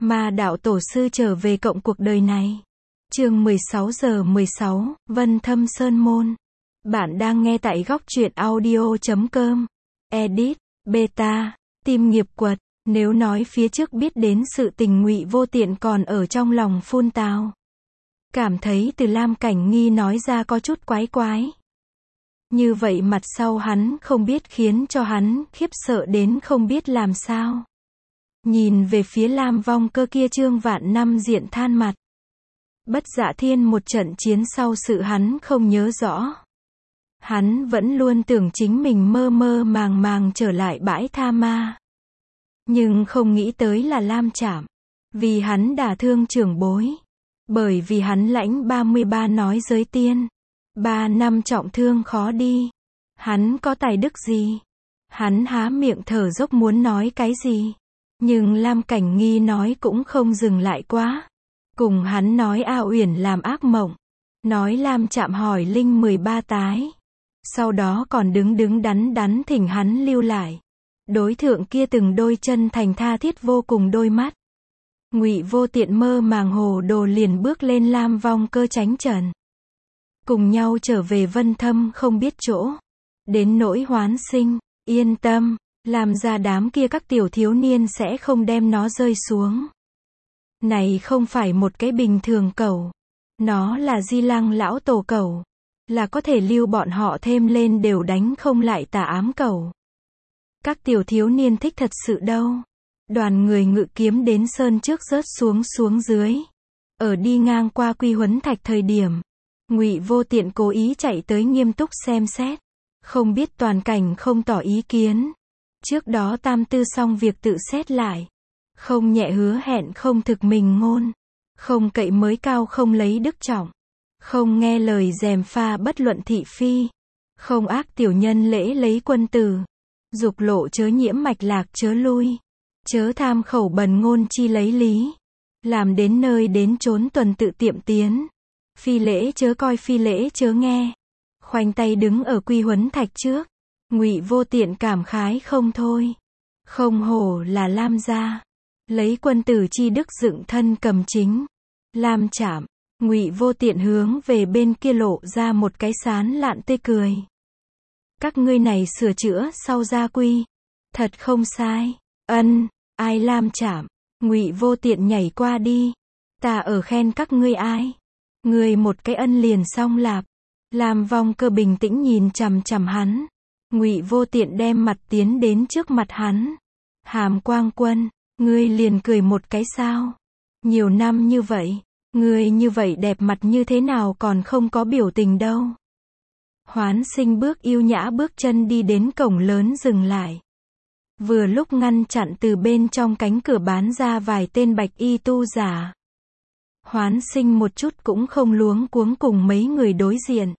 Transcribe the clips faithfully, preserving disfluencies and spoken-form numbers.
Ma đạo tổ sư trở về cộng cuộc đời này. Chương mười sáu giờ mười sáu, Vân Thâm Sơn Môn. Bạn đang nghe tại góc truyện audio chấm com. Edit, Beta, Tim nghiệp quật. Nếu nói phía trước biết đến sự tình Ngụy Vô Tiện còn ở trong lòng phun tào. Cảm thấy từ Lam Cảnh Nghi nói ra có chút quái quái. Như vậy mặt sau hắn không biết khiến cho hắn khiếp sợ đến không biết làm sao. Nhìn về phía Lam Vong Cơ kia trương vạn năm diện than mặt. Bất Dạ Thiên một trận chiến sau sự hắn không nhớ rõ. Hắn vẫn luôn tưởng chính mình mơ mơ màng màng trở lại bãi tha ma. Nhưng không nghĩ tới là Lam Trảm. Vì hắn đả thương trưởng bối. Bởi vì hắn lãnh ba mươi ba nói giới tiên. Ba năm trọng thương khó đi. Hắn có tài đức gì? Hắn há miệng thở dốc muốn nói cái gì? Nhưng Lam Cảnh Nghi nói cũng không dừng lại quá. Cùng hắn nói A Uyển làm ác mộng. Nói Lam Trạm hỏi linh mười ba tái. Sau đó còn đứng đứng đắn đắn thỉnh hắn lưu lại. Đối thượng kia từng đôi chân thành tha thiết vô cùng đôi mắt. Ngụy Vô Tiện mơ màng hồ đồ liền bước lên Lam Vong Cơ tránh trần. Cùng nhau trở về Vân Thâm không biết chỗ. Đến nỗi Hoán Sinh, yên tâm, làm ra đám kia các tiểu thiếu niên sẽ không đem nó rơi xuống. Này không phải một cái bình thường cẩu. Nó là Di Lăng lão tổ cẩu. Là có thể lưu bọn họ thêm lên đều đánh không lại tà ám cẩu. Các tiểu thiếu niên thích thật sự đâu. Đoàn người ngự kiếm đến sơn trước rớt xuống xuống dưới. Ở đi ngang qua Quy Huấn Thạch thời điểm. Ngụy Vô Tiện cố ý chạy tới nghiêm túc xem xét. Không biết toàn cảnh không tỏ ý kiến. Trước đó tam tư xong việc tự xét lại. Không nhẹ hứa hẹn không thực mình ngôn. Không cậy mới cao không lấy đức trọng. Không nghe lời gièm pha bất luận thị phi. Không ác tiểu nhân lễ lấy quân tử. Dục lộ chớ nhiễm mạch lạc chớ lui. Chớ tham khẩu bần ngôn chi lấy lý. Làm đến nơi đến chốn tuần tự tiệm tiến. Phi lễ chớ coi phi lễ chớ nghe. Khoanh tay đứng ở Quy Huấn Thạch trước. Ngụy Vô Tiện cảm khái không thôi. Không hổ là Lam gia. Lấy quân tử chi đức dựng thân cầm chính. Lam Trảm. Ngụy Vô Tiện hướng về bên kia lộ ra một cái sán lạn tươi cười. Các ngươi này sửa chữa sau gia quy. Thật không sai. Ân, ai Lam Trảm. Ngụy Vô Tiện nhảy qua đi. Ta ở khen các ngươi ai. Ngươi một cái ân liền xong lạp. Lam Vong Cơ bình tĩnh nhìn chằm chằm hắn. Ngụy Vô Tiện đem mặt tiến đến trước mặt hắn. Hàm Quang Quân, ngươi liền cười một cái sao? Nhiều năm như vậy, ngươi như vậy đẹp mặt như thế nào còn không có biểu tình đâu. Hoán Sinh bước yêu nhã bước chân đi đến cổng lớn dừng lại. Vừa lúc ngăn chặn từ bên trong cánh cửa bán ra vài tên bạch y tu giả. Hoán Sinh một chút cũng không luống cuống cùng mấy người đối diện.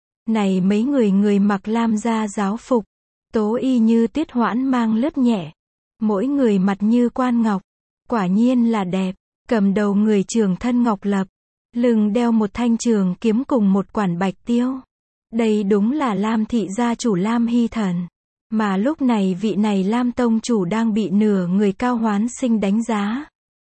Này mấy người người mặc lam gia giáo phục, tố y như tuyết hoãn mang lướt nhẹ. Mỗi người mặt như quan ngọc, quả nhiên là đẹp. Cầm đầu người trường thân ngọc lập, lưng đeo một thanh trường kiếm cùng một quản bạch tiêu. Đây đúng là Lam thị gia chủ Lam Hy Thần. Mà lúc này vị này Lam tông chủ đang bị nửa người Cao Hoán Sinh đánh giá.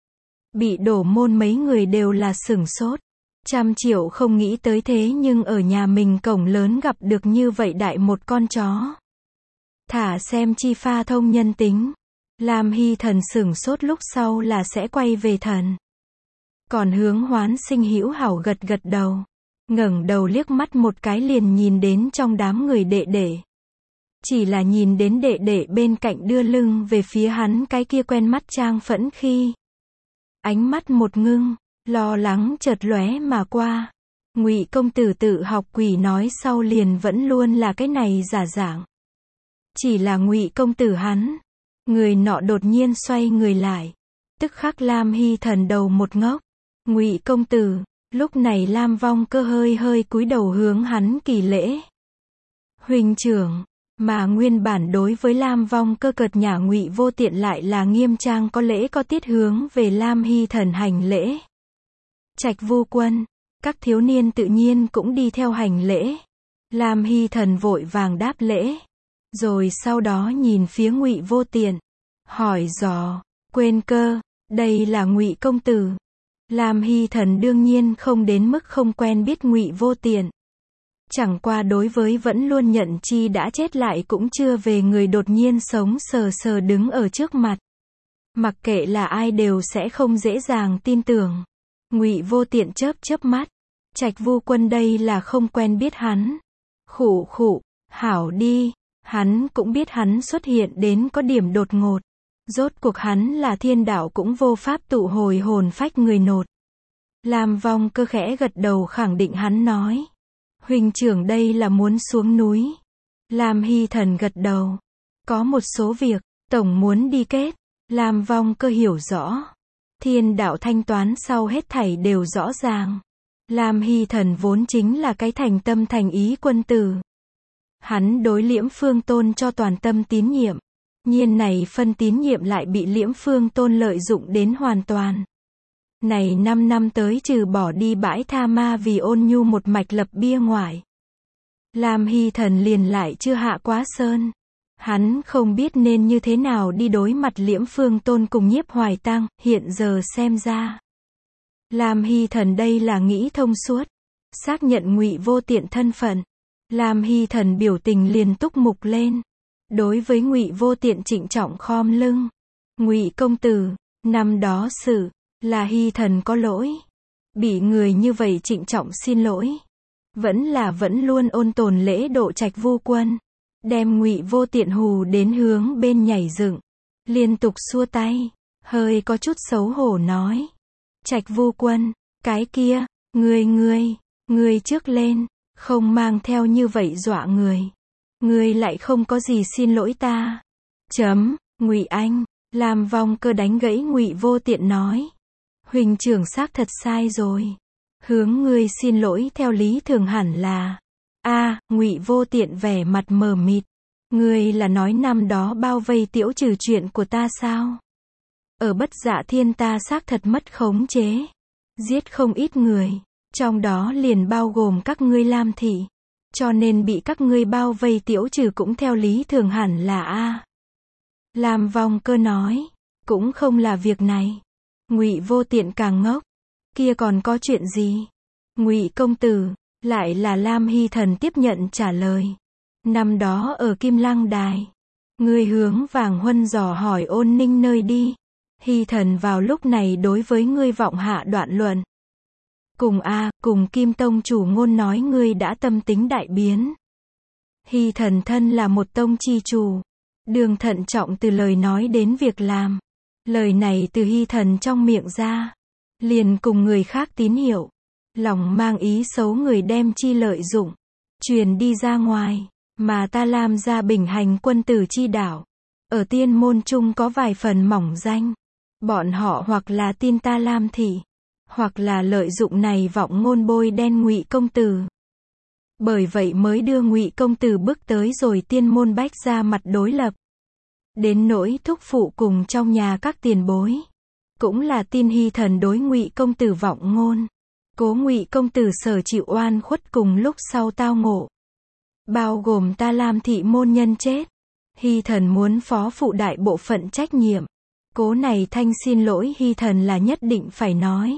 Bị đổ môn mấy người đều là sửng sốt. Trăm triệu không nghĩ tới thế nhưng ở nhà mình cổng lớn gặp được như vậy đại một con chó. Thả xem chi pha thông nhân tính. Lam Hy Thần sửng sốt lúc sau là sẽ quay về thần. Còn hướng Hoán Sinh hữu hảo gật gật đầu. Ngẩng đầu liếc mắt một cái liền nhìn đến trong đám người đệ đệ. Chỉ là nhìn đến đệ đệ bên cạnh đưa lưng về phía hắn cái kia quen mắt trang phẫn khi. Ánh mắt một ngưng, lo lắng chợt lóe mà qua. Ngụy công tử tự học quỷ nói sau liền vẫn luôn là cái này giả dạng. Chỉ là Ngụy công tử hắn. Người nọ đột nhiên xoay người lại. Tức khắc Lam Hy Thần đầu một ngốc. Ngụy công tử, lúc này Lam Vong Cơ hơi hơi cúi đầu hướng hắn kỳ lễ. Huynh trưởng, mà nguyên bản đối với Lam Vong Cơ cợt nhả Ngụy Vô Tiện lại là nghiêm trang có lễ có tiết hướng về Lam Hy Thần hành lễ. Trạch Vu Quân, các thiếu niên tự nhiên cũng đi theo hành lễ. Lam Hy Thần vội vàng đáp lễ. Rồi sau đó nhìn phía Ngụy Vô Tiện. Hỏi dò, quên cơ, Đây là Ngụy công tử. Lam Hy Thần đương nhiên không đến mức không quen biết Ngụy Vô Tiện. Chẳng qua đối với vẫn luôn nhận chi đã chết lại cũng chưa về người đột nhiên sống sờ sờ đứng ở trước mặt. Mặc kệ là ai đều sẽ không dễ dàng tin tưởng. Ngụy Vô Tiện chớp chớp mắt. Trạch Vu Quân đây là không quen biết hắn. Khụ khụ, hảo đi. Hắn cũng biết hắn xuất hiện đến có điểm đột ngột. Rốt cuộc hắn là thiên đạo cũng vô pháp tụ hồi hồn phách người nột. Lam Vong Cơ khẽ gật đầu khẳng định hắn nói. Huynh trưởng đây là muốn xuống núi. Lam Hy Thần gật đầu. Có một số việc, tổng muốn đi kết. Lam Vong Cơ hiểu rõ. Thiên đạo thanh toán sau hết thảy đều rõ ràng. Lam Hy Thần vốn chính là cái thành tâm thành ý quân tử. Hắn đối Liễm Phương Tôn cho toàn tâm tín nhiệm. Nhiên này phân tín nhiệm lại bị Liễm Phương Tôn lợi dụng đến hoàn toàn. Này năm năm tới trừ bỏ đi bãi tha ma vì Ôn Nhu một mạch lập bia ngoại. Lam Hy Thần liền lại chưa hạ quá sơn. Hắn không biết nên như thế nào đi đối mặt Liễm Phương Tôn cùng Nhiếp Hoài Tăng, hiện giờ xem ra. Lam Hy Thần đây là nghĩ thông suốt. Xác nhận Ngụy Vô Tiện thân phận. Lam Hy Thần biểu tình liền túc mục lên. Đối với Ngụy Vô Tiện trịnh trọng khom lưng. Ngụy công tử, năm đó sự, là Hy Thần có lỗi. Bị người như vậy trịnh trọng xin lỗi. Vẫn là vẫn luôn ôn tồn lễ độ Trạch Vu Quân. Đem Ngụy Vô Tiện hù đến hướng bên nhảy dựng. Liên tục xua tay. Hơi có chút xấu hổ nói. Trạch Vu Quân, cái kia, ngươi ngươi, ngươi trước lên. Không mang theo như vậy dọa người. Ngươi lại không có gì xin lỗi ta. Chấm, Ngụy Anh. Lam Vong Cơ đánh gãy Ngụy Vô Tiện nói. Huỳnh trưởng xác thật sai rồi. Hướng ngươi xin lỗi theo lý thường hẳn là. A, à, Ngụy Vô Tiện vẻ mặt mờ mịt. Ngươi là nói năm đó bao vây Tiễu Trừ chuyện của ta sao? Ở Bất Dạ Thiên ta xác thật mất khống chế. Giết không ít người. Trong đó liền bao gồm các ngươi Lam thị. Cho nên bị các ngươi bao vây Tiễu Trừ cũng theo lý thường hẳn là A. À. Lam Vong Cơ nói. Cũng không là việc này. Ngụy Vô Tiện càng ngốc. Kia còn có chuyện gì? Ngụy công tử. Lại là Lam Hy Thần tiếp nhận trả lời. Năm đó ở Kim Lăng Đài. Ngươi hướng Vàng Huân dò hỏi Ôn Ninh nơi đi. Hy Thần vào lúc này đối với ngươi vọng hạ đoạn luận. Cùng A, à, cùng Kim Tông chủ ngôn nói ngươi đã tâm tính đại biến. Hy Thần thân là một tông chi chủ. Đường thận trọng từ lời nói đến việc làm. Lời này từ Hy Thần trong miệng ra. Liền cùng người khác tín hiệu. Lòng mang ý xấu người đem chi lợi dụng. Truyền đi ra ngoài. Mà ta Lam gia bình hành quân tử chi đạo. Ở tiên môn chung có vài phần mỏng danh. Bọn họ hoặc là tin ta Lam thị. Hoặc là lợi dụng này vọng ngôn bôi đen Ngụy công tử. Bởi vậy mới đưa Ngụy công tử bước tới rồi tiên môn bách ra mặt đối lập. Đến nỗi thúc phụ cùng trong nhà các tiền bối. Cũng là tin Hy Thần đối Ngụy công tử vọng ngôn. Cố Ngụy công tử sở chịu oan khuất cùng lúc sau tao ngộ. Bao gồm ta Lam thị môn nhân chết. Hy Thần muốn phó phụ đại bộ phận trách nhiệm. Cố này thanh xin lỗi Hy Thần là nhất định phải nói.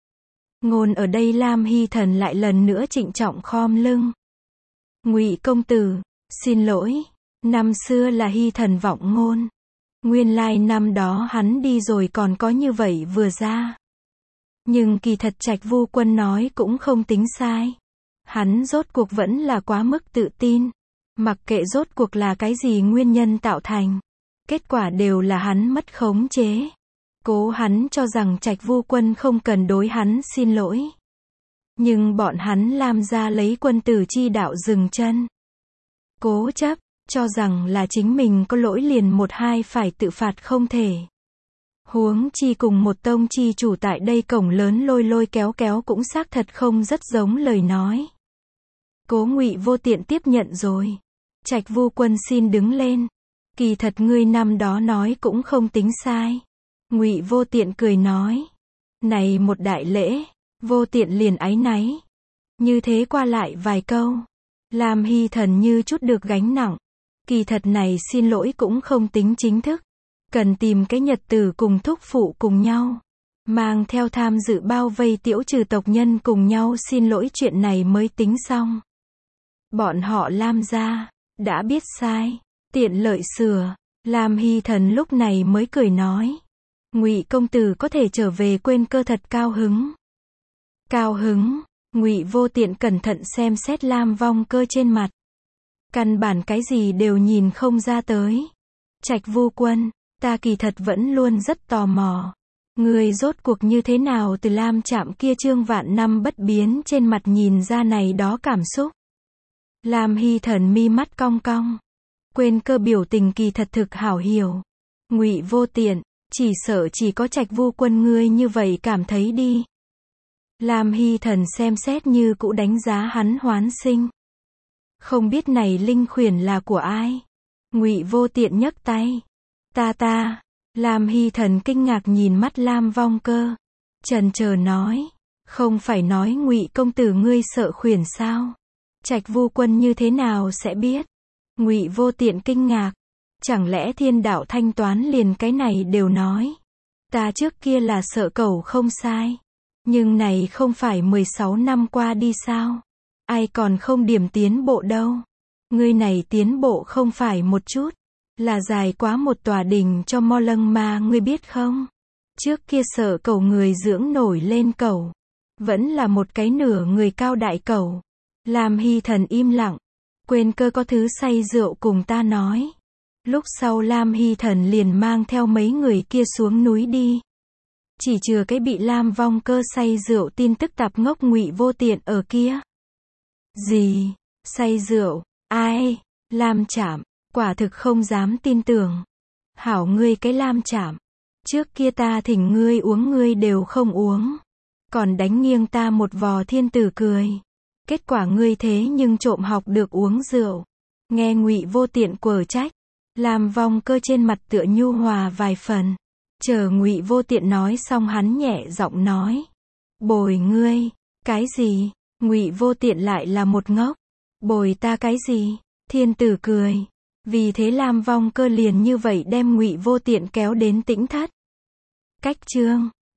Ngôn ở đây Lam Hy Thần lại lần nữa trịnh trọng khom lưng. Ngụy công tử, xin lỗi. Năm xưa là Hy Thần vọng ngôn. Nguyên lai năm đó hắn đi rồi còn có như vậy vừa ra. Nhưng kỳ thật Trạch Vu Quân nói cũng không tính sai. Hắn rốt cuộc vẫn là quá mức tự tin. Mặc kệ rốt cuộc là cái gì nguyên nhân tạo thành. Kết quả đều là hắn mất khống chế. Cố hắn cho rằng Trạch Vu Quân không cần đối hắn xin lỗi. Nhưng bọn hắn Lam gia lấy quân tử chi đạo dừng chân. Cố chấp, cho rằng là chính mình có lỗi liền một hai phải tự phạt không thể. Huống chi cùng một tông chi chủ tại đây cổng lớn lôi lôi kéo kéo cũng xác thật không rất giống lời nói. Cố Ngụy Vô Tiện tiếp nhận rồi. Trạch Vu Quân xin đứng lên. Kỳ thật ngươi năm đó nói cũng không tính sai. Ngụy Vô Tiện cười nói. Này một đại lễ. Vô Tiện liền áy náy. Như thế qua lại vài câu. Lam Hy Thần như chút được gánh nặng. Kỳ thật này xin lỗi cũng không tính chính thức. Cần tìm cái nhật tử cùng thúc phụ cùng nhau, mang theo tham dự bao vây Tiễu Trừ tộc nhân cùng nhau xin lỗi chuyện này mới tính xong. Bọn họ Lam gia đã biết sai, tiện lợi sửa. Lam Hy Thần lúc này mới cười nói, Ngụy công tử có thể trở về Quên Cơ thật cao hứng. Cao hứng? Ngụy Vô Tiện cẩn thận xem xét Lam Vong Cơ trên mặt. Căn bản cái gì đều nhìn không ra tới. Trạch Vu Quân, ta kỳ thật vẫn luôn rất tò mò. Người rốt cuộc như thế nào từ Lam Trạm kia trương vạn năm bất biến trên mặt nhìn ra này đó cảm xúc. Lam Hy Thần mi mắt cong cong. Quên Cơ biểu tình kỳ thật thực hảo hiểu. Ngụy Vô Tiện, chỉ sợ chỉ có Trạch Vu Quân ngươi như vậy cảm thấy đi. Lam Hy Thần xem xét như cũ đánh giá hắn hoán sinh. Không biết này linh khuyển là của ai? Ngụy Vô Tiện nhấc tay. Ta ta. Lam Hy Thần kinh ngạc nhìn mắt Lam Vong Cơ. Chần chờ nói. Không phải nói Ngụy công tử ngươi sợ khuyển sao? Trạch Vu Quân như thế nào sẽ biết? Ngụy Vô Tiện kinh ngạc. Chẳng lẽ thiên đạo thanh toán liền cái này đều nói? Ta trước kia là sợ cẩu không sai. Nhưng này không phải mười sáu năm qua đi sao? Ai còn không điểm tiến bộ đâu? Ngươi này tiến bộ không phải một chút, là dài quá một tòa đình cho Mo Lâng Ma ngươi biết không? Trước kia sợ cẩu người dưỡng nổi lên cẩu, vẫn là một cái nửa người cao đại cẩu. Lam Hy Thần im lặng. Quên Cơ có thứ say rượu cùng ta nói. Lúc sau Lam Hy Thần liền mang theo mấy người kia xuống núi đi. Chỉ chừa cái bị Lam Vong Cơ say rượu tin tức tạp ngốc Ngụy Vô Tiện ở kia. Gì? Say rượu? Ai? Lam Trạm, quả thực không dám tin tưởng. Hảo ngươi cái Lam Trạm. Trước kia ta thỉnh ngươi uống ngươi đều không uống. Còn đánh nghiêng ta một vò thiên tử cười. Kết quả ngươi thế nhưng trộm học được uống rượu. Nghe Ngụy Vô Tiện quở trách. Lam Vong Cơ trên mặt tựa nhu hòa vài phần. Chờ Ngụy Vô Tiện nói xong hắn nhẹ giọng nói. Bồi ngươi. Cái gì? Ngụy Vô Tiện lại là một ngốc. Bồi ta cái gì? Thiên tử cười. Vì thế Lam Vong Cơ liền như vậy đem Ngụy Vô Tiện kéo đến Tĩnh Thất. Cách chương